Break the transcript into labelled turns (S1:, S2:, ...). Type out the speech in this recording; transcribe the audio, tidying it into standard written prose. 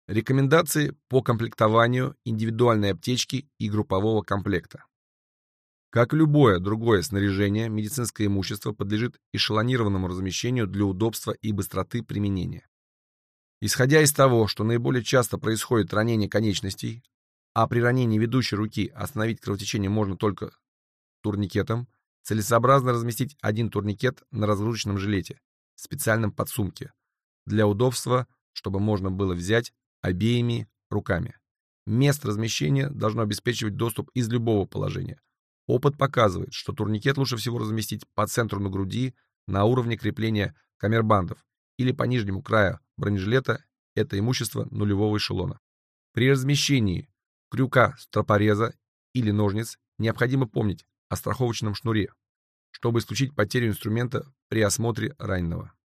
S1: Рекомендации по комплектованию индивидуальной аптечки и группового комплекта. Как любое другое снаряжение, медицинское имущество подлежит эшелонированному размещению для удобства и быстроты применения. Исходя из того, что наиболее часто происходит ранение конечностей, а при ранении ведущей руки остановить кровотечение можно только турникетом, целесообразно разместить один турникет на разгрузочном жилете, в специальном подсумке, для удобства, чтобы можно было взять обеими руками. Место размещения должно обеспечивать доступ из любого положения. Опыт показывает, что турникет лучше всего разместить по центру на груди, на уровне крепления камербандов или по нижнему краю бронежилета, это имущество нулевого эшелона. При размещении крюка стропореза или ножниц необходимо помнить о страховочном шнуре, чтобы исключить потерю инструмента при осмотре раненого.